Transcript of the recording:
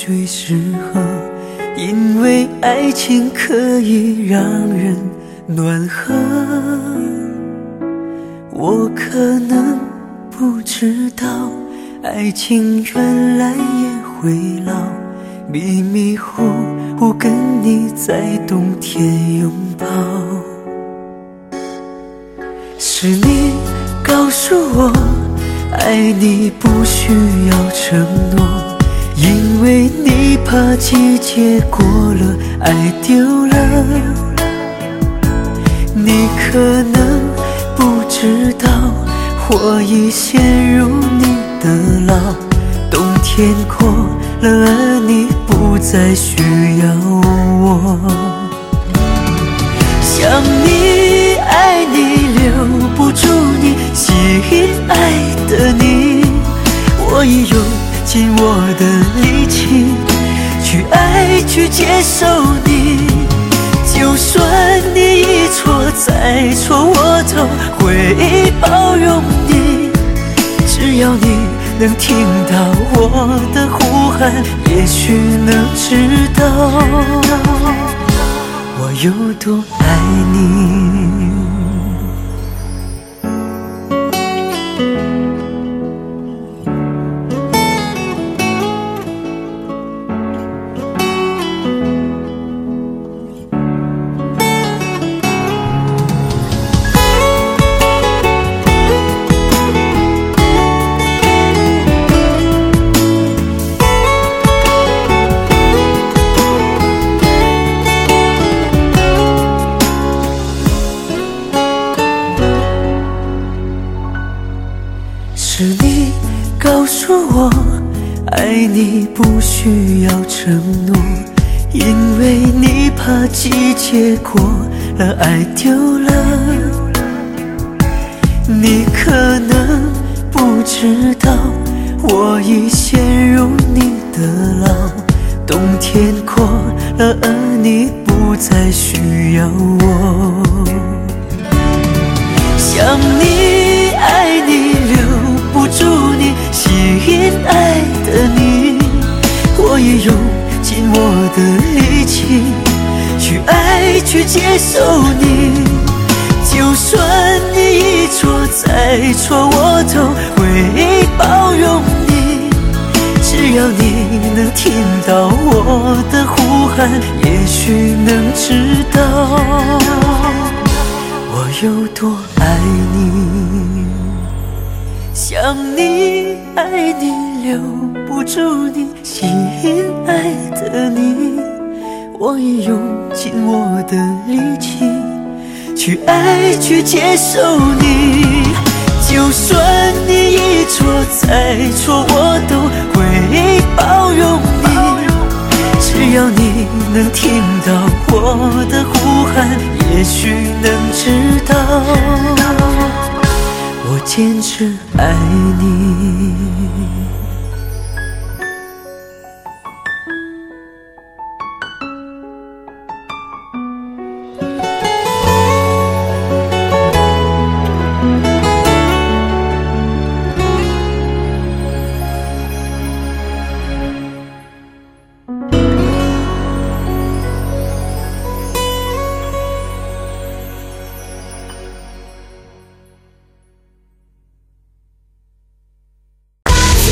最适合，因为爱情可以让人暖和。我可能不知道，爱情原来也会老，迷迷糊糊跟你在冬天拥抱。是你告诉我，爱你不需要承诺，因为你怕季节过了，爱丢了。你可能不知道，我已陷入你的牢，冬天过了，而你不再需要我。想你爱你留不住你，吸引爱的你，我已用尽我的力气去爱去接受你。就算你一错再错，我都会包容你。只要你能听到我的呼喊，也许能知道我有多爱你。是你告诉我，爱你不需要承诺，因为你怕季节过了，爱丢了。你可能不知道，我已陷入你的牢，冬天过了，而你不再需要我。想你爱你留不住你，吸引爱的你，我也用尽我的力气去爱去接受你。就算你一错再错，我都会包容你。只要你能听到我的呼喊，也许能知道我有多爱你。想你爱你留不住你，吸引爱的你，我已用尽我的力气去爱去接受你。就算你一错再错，我都会包容你。只要你能听到我的呼喊，也许能知道我坚持爱你。